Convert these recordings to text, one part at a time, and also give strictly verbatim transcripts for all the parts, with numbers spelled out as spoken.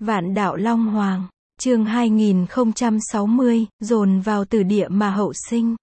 Vạn đạo Long Hoàng, chương hai nghìn không trăm sáu mươi, dồn vào từ địa mà hậu sinh.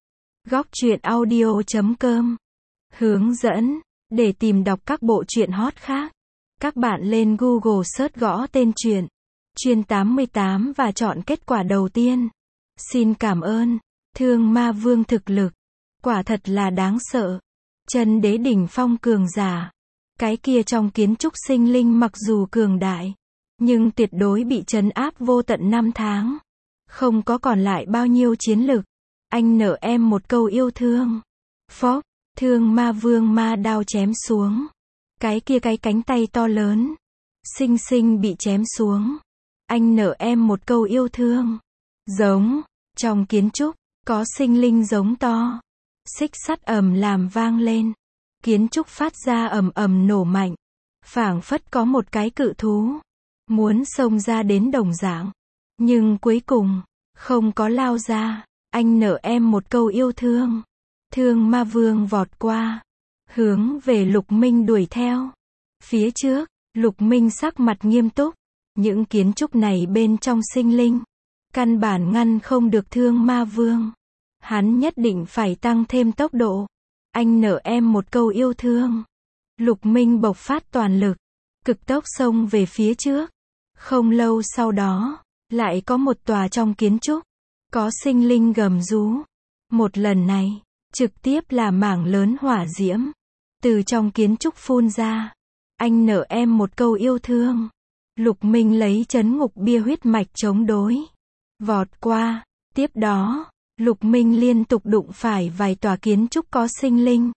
Góc truyện audio chấm com. Hướng dẫn, để tìm đọc các bộ truyện hot khác, các bạn lên Google search gõ tên truyện, Chuyên tám mươi tám và chọn kết quả đầu tiên. Xin cảm ơn, Thương Ma Vương thực lực, quả thật là đáng sợ. Chân đế đỉnh phong cường giả. Cái kia trong kiến trúc sinh linh mặc dù cường đại, nhưng tuyệt đối bị trấn áp vô tận năm tháng. Không có còn lại bao nhiêu chiến lực. Anh nợ em một câu yêu thương. Phốc, Thương Ma Vương ma đao chém xuống. Cái kia cái cánh tay to lớn, xinh xinh bị chém xuống. Anh nợ em một câu yêu thương. Giống, trong kiến trúc, có sinh linh giống to. Xích sắt ầm làm vang lên. Kiến trúc phát ra ầm ầm nổ mạnh. Phảng phất có một cái cự thú muốn xông ra đến đồng dạng. Nhưng cuối cùng, không có lao ra. Anh nợ em một câu yêu thương. Thương Ma Vương vọt qua, hướng về Lục Minh đuổi theo. Phía trước, Lục Minh sắc mặt nghiêm túc. Những kiến trúc này bên trong sinh linh, căn bản ngăn không được Thương Ma Vương. Hắn nhất định phải tăng thêm tốc độ. Anh nợ em một câu yêu thương. Lục Minh bộc phát toàn lực, cực tốc xông về phía trước. Không lâu sau đó, lại có một tòa trong kiến trúc, có sinh linh gầm rú. Một lần này, trực tiếp là mảng lớn hỏa diễm, từ trong kiến trúc phun ra. Anh nợ em một câu yêu thương. Lục Minh lấy chấn ngục bia huyết mạch chống đối, vọt qua. Tiếp đó, Lục Minh liên tục đụng phải vài tòa kiến trúc có sinh linh,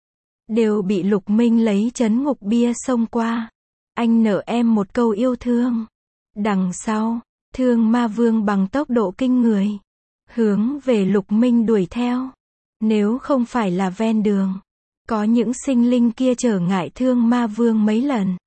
đều bị Lục Minh lấy chấn ngục bia xông qua. Anh nợ em một câu yêu thương. Đằng sau, Thương Ma Vương bằng tốc độ kinh người, hướng về Lục Minh đuổi theo. Nếu không phải là ven đường, có những sinh linh kia trở ngại Thương Ma Vương mấy lần,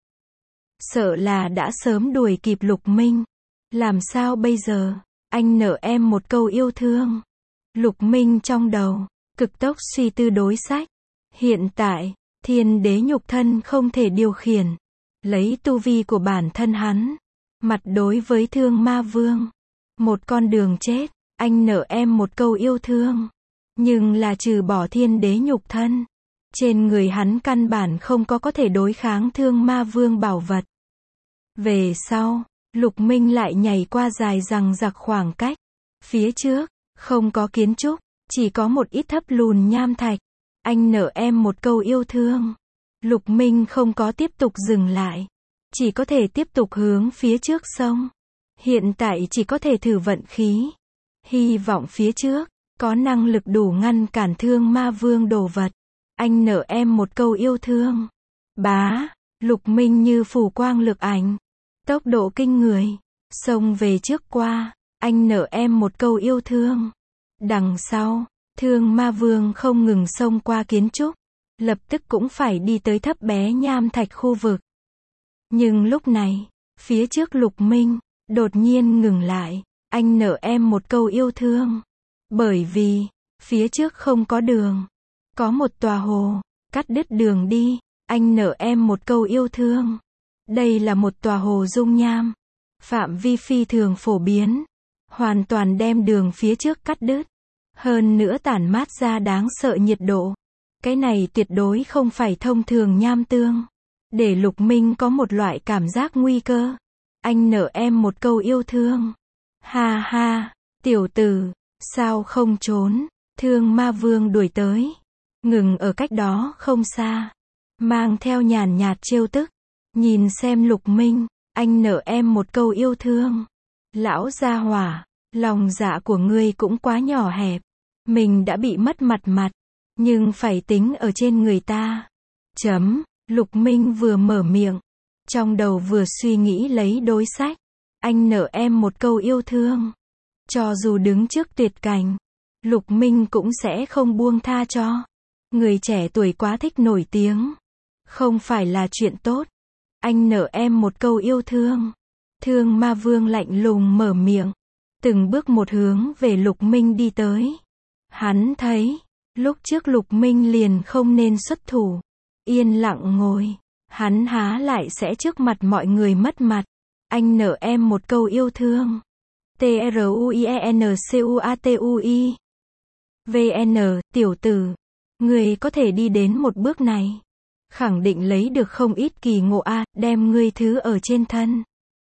sợ là đã sớm đuổi kịp Lục Minh. Làm sao bây giờ? Anh nợ em một câu yêu thương. Lục Minh trong đầu, cực tốc suy tư đối sách. Hiện tại, thiên đế nhục thân không thể điều khiển. Lấy tu vi của bản thân hắn, mặt đối với Thương Ma Vương. Một con đường chết, anh nợ em một câu yêu thương. Nhưng là trừ bỏ thiên đế nhục thân, trên người hắn căn bản không có có thể đối kháng Thương Ma Vương bảo vật. Về sau, Lục Minh lại nhảy qua dài dằng dặc khoảng cách. Phía trước, không có kiến trúc, chỉ có một ít thấp lùn nham thạch. Anh nợ em một câu yêu thương. Lục Minh không có tiếp tục dừng lại, chỉ có thể tiếp tục hướng phía trước sông. Hiện tại chỉ có thể thử vận khí, hy vọng phía trước có năng lực đủ ngăn cản Thương Ma Vương đồ vật. Anh nợ em một câu yêu thương. Bá, Lục Minh như phủ quang lực ảnh, tốc độ kinh người, xông về trước qua. Anh nợ em một câu yêu thương. Đằng sau, Thương Ma Vương không ngừng xông qua kiến trúc, lập tức cũng phải đi tới thấp bé nham thạch khu vực. Nhưng lúc này, phía trước Lục Minh đột nhiên ngừng lại. Anh nợ em một câu yêu thương. Bởi vì, phía trước không có đường, có một tòa hồ, cắt đứt đường đi. Anh nợ em một câu yêu thương. Đây là một tòa hồ dung nham, phạm vi phi thường phổ biến, hoàn toàn đem đường phía trước cắt đứt. Hơn nữa tản mát ra đáng sợ nhiệt độ. Cái này tuyệt đối không phải thông thường nham tương, để Lục Minh có một loại cảm giác nguy cơ. Anh nợ em một câu yêu thương. Ha ha, tiểu tử, sao không trốn? Thương Ma Vương đuổi tới, ngừng ở cách đó không xa, mang theo nhàn nhạt trêu tức. Nhìn xem Lục Minh, anh nợ em một câu yêu thương. Lão gia hỏa, lòng dạ của ngươi cũng quá nhỏ hẹp. Mình đã bị mất mặt mặt, nhưng phải tính ở trên người ta. Chấm, Lục Minh vừa mở miệng, trong đầu vừa suy nghĩ lấy đối sách. Anh nợ em một câu yêu thương. Cho dù đứng trước tuyệt cảnh, Lục Minh cũng sẽ không buông tha cho. Người trẻ tuổi quá thích nổi tiếng, không phải là chuyện tốt. Anh nợ em một câu yêu thương. Thương Ma Vương lạnh lùng mở miệng, từng bước một hướng về Lục Minh đi tới. Hắn thấy, lúc trước Lục Minh liền không nên xuất thủ, yên lặng ngồi. Hắn há lại sẽ trước mặt mọi người mất mặt. Anh nợ em một câu yêu thương. T R U I E N C U A T U I. vê en, tiểu tử. Ngươi có thể đi đến một bước này. Khẳng định lấy được không ít kỳ ngộ a, à, đem ngươi thứ ở trên thân.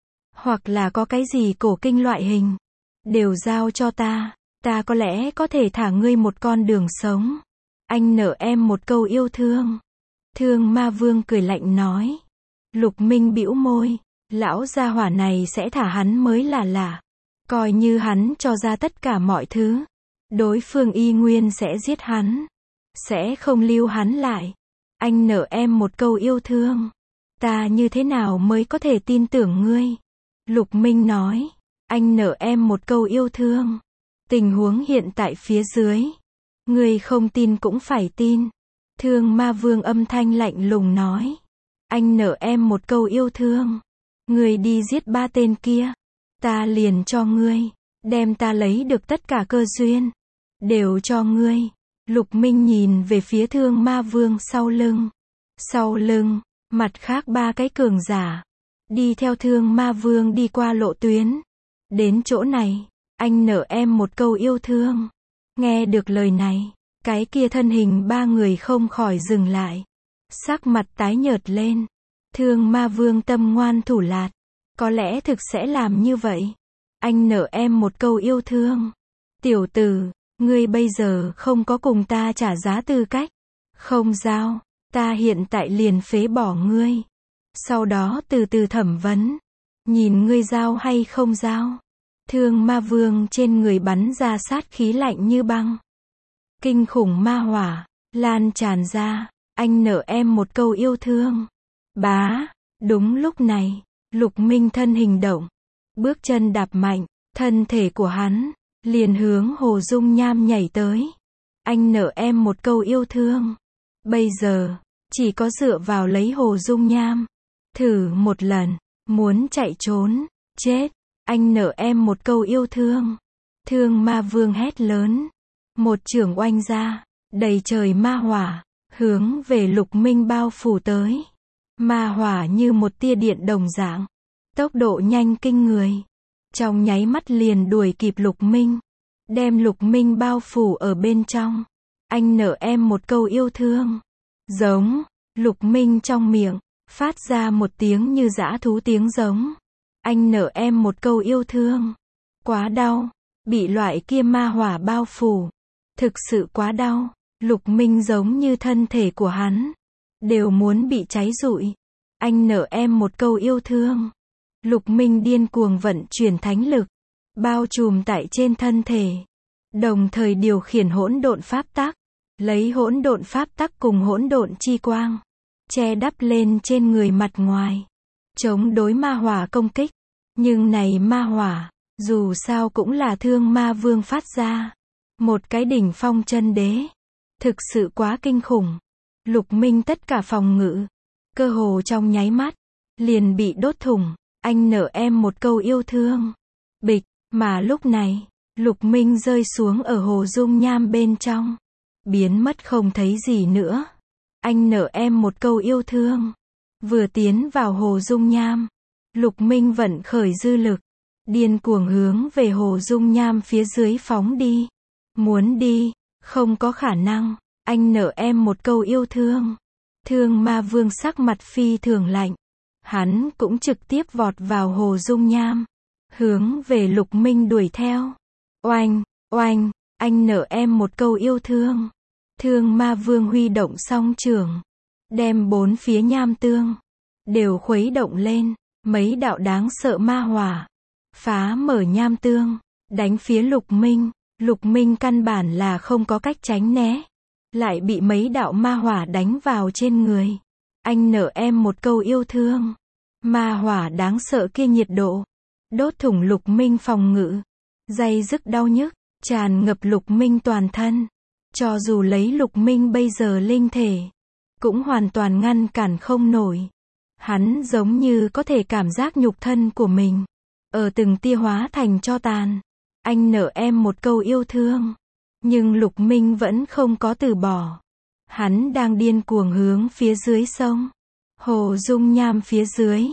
Hoặc là có cái gì cổ kinh loại hình. Đều giao cho ta. Ta có lẽ có thể thả ngươi một con đường sống. Anh nợ em một câu yêu thương. Thương Ma Vương cười lạnh nói. Lục Minh bĩu môi. Lão gia hỏa này sẽ thả hắn mới là lạ. Coi như hắn cho ra tất cả mọi thứ. Đối phương y nguyên sẽ giết hắn. Sẽ không lưu hắn lại. Anh nợ em một câu yêu thương. Ta như thế nào mới có thể tin tưởng ngươi? Lục Minh nói. Anh nợ em một câu yêu thương. Tình huống hiện tại phía dưới. Ngươi không tin cũng phải tin. Thương Ma Vương âm thanh lạnh lùng nói. Anh nợ em một câu yêu thương. Ngươi đi giết ba tên kia. Ta liền cho ngươi. Đem ta lấy được tất cả cơ duyên. Đều cho ngươi. Lục Minh nhìn về phía Thương Ma Vương sau lưng. Sau lưng, mặt khác ba cái cường giả. Đi theo Thương Ma Vương đi qua lộ tuyến. Đến chỗ này, anh nợ em một câu yêu thương. Nghe được lời này, cái kia thân hình ba người không khỏi dừng lại. Sắc mặt tái nhợt lên. Thương Ma Vương tâm ngoan thủ lạt. Có lẽ thực sẽ làm như vậy. Anh nợ em một câu yêu thương. Tiểu tử, ngươi bây giờ không có cùng ta trả giá tư cách. Không giao, ta hiện tại liền phế bỏ ngươi. Sau đó từ từ thẩm vấn. Nhìn ngươi giao hay không giao. Thương Ma Vương trên người bắn ra sát khí lạnh như băng. Kinh khủng ma hỏa, lan tràn ra. Anh nợ em một câu yêu thương. Bá, đúng lúc này, Lục Minh thân hình động. Bước chân đạp mạnh, thân thể của hắn liền hướng Hồ Dung Nham nhảy tới. Anh nợ em một câu yêu thương. Bây giờ, chỉ có dựa vào lấy Hồ Dung Nham. Thử một lần, muốn chạy trốn, chết. Anh nợ em một câu yêu thương. Thương Ma Vương hét lớn. Một chưởng oanh ra, đầy trời ma hỏa, hướng về Lục Minh bao phủ tới. Ma hỏa như một tia điện đồng dạng. Tốc độ nhanh kinh người. Trong nháy mắt liền đuổi kịp Lục Minh. Đem Lục Minh bao phủ ở bên trong. Anh nợ em một câu yêu thương. Giống. Lục Minh trong miệng phát ra một tiếng như dã thú tiếng giống. Anh nợ em một câu yêu thương. Quá đau. Bị loại kia ma hỏa bao phủ. Thực sự quá đau. Lục Minh giống như thân thể của hắn đều muốn bị cháy rụi. Anh nợ em một câu yêu thương. Lục Minh điên cuồng vận chuyển thánh lực, bao trùm tại trên thân thể, đồng thời điều khiển hỗn độn pháp tắc, lấy hỗn độn pháp tắc cùng hỗn độn chi quang, che đắp lên trên người mặt ngoài, chống đối ma hỏa công kích. Nhưng này ma hỏa, dù sao cũng là Thương Ma Vương phát ra, một cái đỉnh phong chân đế, thực sự quá kinh khủng. Lục Minh tất cả phòng ngự, cơ hồ trong nháy mắt, liền bị đốt thủng. Anh nợ em một câu yêu thương. Bịch, mà lúc này, Lục Minh rơi xuống ở Hồ Dung Nham bên trong. Biến mất không thấy gì nữa. Anh nợ em một câu yêu thương. Vừa tiến vào Hồ Dung Nham, Lục Minh vận khởi dư lực, điên cuồng hướng về Hồ Dung Nham phía dưới phóng đi. Muốn đi, không có khả năng. Anh nợ em một câu yêu thương. Thương Ma Vương sắc mặt phi thường lạnh. Hắn cũng trực tiếp vọt vào Hồ Dung Nham, hướng về Lục Minh đuổi theo. Oanh, oanh, anh nợ em một câu yêu thương. Thương Ma Vương huy động song trường, đem bốn phía nham tương đều khuấy động lên, mấy đạo đáng sợ ma hỏa phá mở nham tương, đánh phía Lục Minh. Lục Minh căn bản là không có cách tránh né, lại bị mấy đạo ma hỏa đánh vào trên người. Anh nợ em một câu yêu thương. Ma hỏa đáng sợ kia nhiệt độ đốt thủng Lục Minh phòng ngự, day dứt đau nhức tràn ngập Lục Minh toàn thân. Cho dù lấy Lục Minh bây giờ linh thể, cũng hoàn toàn ngăn cản không nổi. Hắn giống như có thể cảm giác nhục thân của mình ở từng tia hóa thành tro tàn. Anh nợ em một câu yêu thương. Nhưng Lục Minh vẫn không có từ bỏ. Hắn đang điên cuồng hướng phía dưới sông Hồ Dung Nham phía dưới.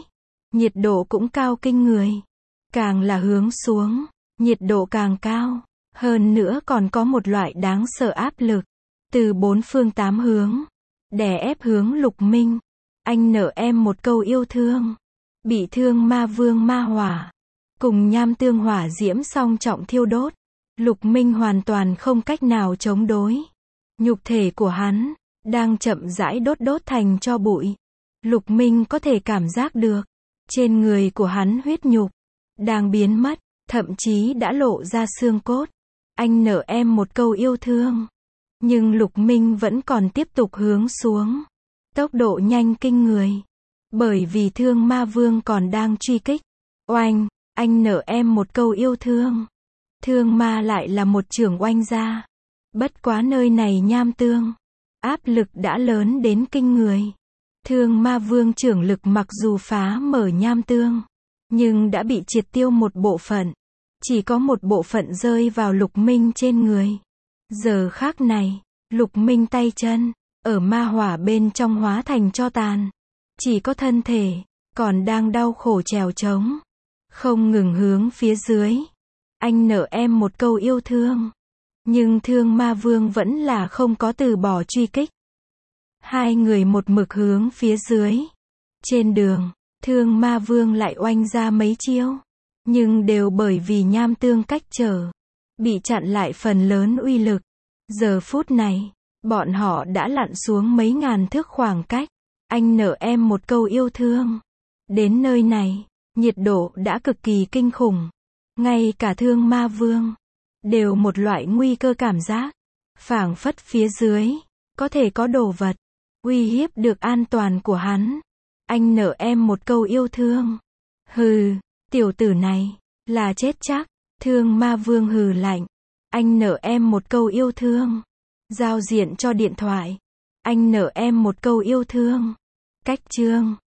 nhiệt độ cũng cao kinh người. Càng là hướng xuống, nhiệt độ càng cao. Hơn nữa còn có một loại đáng sợ áp lực. Từ bốn phương tám hướng. Đè ép hướng Lục Minh. Anh nợ em một câu yêu thương. Bị thương ma vương ma hỏa. Cùng nham tương hỏa diễm song trọng thiêu đốt. Lục Minh hoàn toàn không cách nào chống đối. Nhục thể của hắn đang chậm rãi đốt đốt thành tro bụi. Lục Minh có thể cảm giác được. Trên người của hắn huyết nhục đang biến mất, thậm chí đã lộ ra xương cốt. Anh nợ em một câu yêu thương. Nhưng Lục Minh vẫn còn tiếp tục hướng xuống. Tốc độ nhanh kinh người. Bởi vì thương ma vương còn đang truy kích. Oanh, anh nợ em một câu yêu thương. Thương ma lại là một chưởng oanh ra. Bất quá nơi này nham tương. Áp lực đã lớn đến kinh người. Thương ma vương chưởng lực mặc dù phá mở nham tương. Nhưng đã bị triệt tiêu một bộ phận. Chỉ có một bộ phận rơi vào Lục Minh trên người. Giờ khắc này, Lục Minh tay chân, ở ma hỏa bên trong hóa thành tro tàn. Chỉ có thân thể, còn đang đau khổ trèo trống. Không ngừng hướng phía dưới. Anh nợ em một câu yêu thương. Nhưng thương ma vương vẫn là không có từ bỏ truy kích. Hai người một mực hướng phía dưới. Trên đường, thương ma vương lại oanh ra mấy chiêu. Nhưng đều bởi vì nham tương cách trở. Bị chặn lại phần lớn uy lực. Giờ phút này, bọn họ đã lặn xuống mấy ngàn thước khoảng cách. Anh nợ em một câu yêu thương. Đến nơi này, nhiệt độ đã cực kỳ kinh khủng. Ngay cả thương ma vương đều một loại nguy cơ cảm giác. Phảng phất phía dưới có thể có đồ vật uy hiếp được an toàn của hắn. Anh nợ em một câu yêu thương. Hừ, tiểu tử này là chết chắc. Thương ma vương hừ lạnh. Anh nợ em một câu yêu thương. Giao diện cho điện thoại. Anh nợ em một câu yêu thương. Cách chương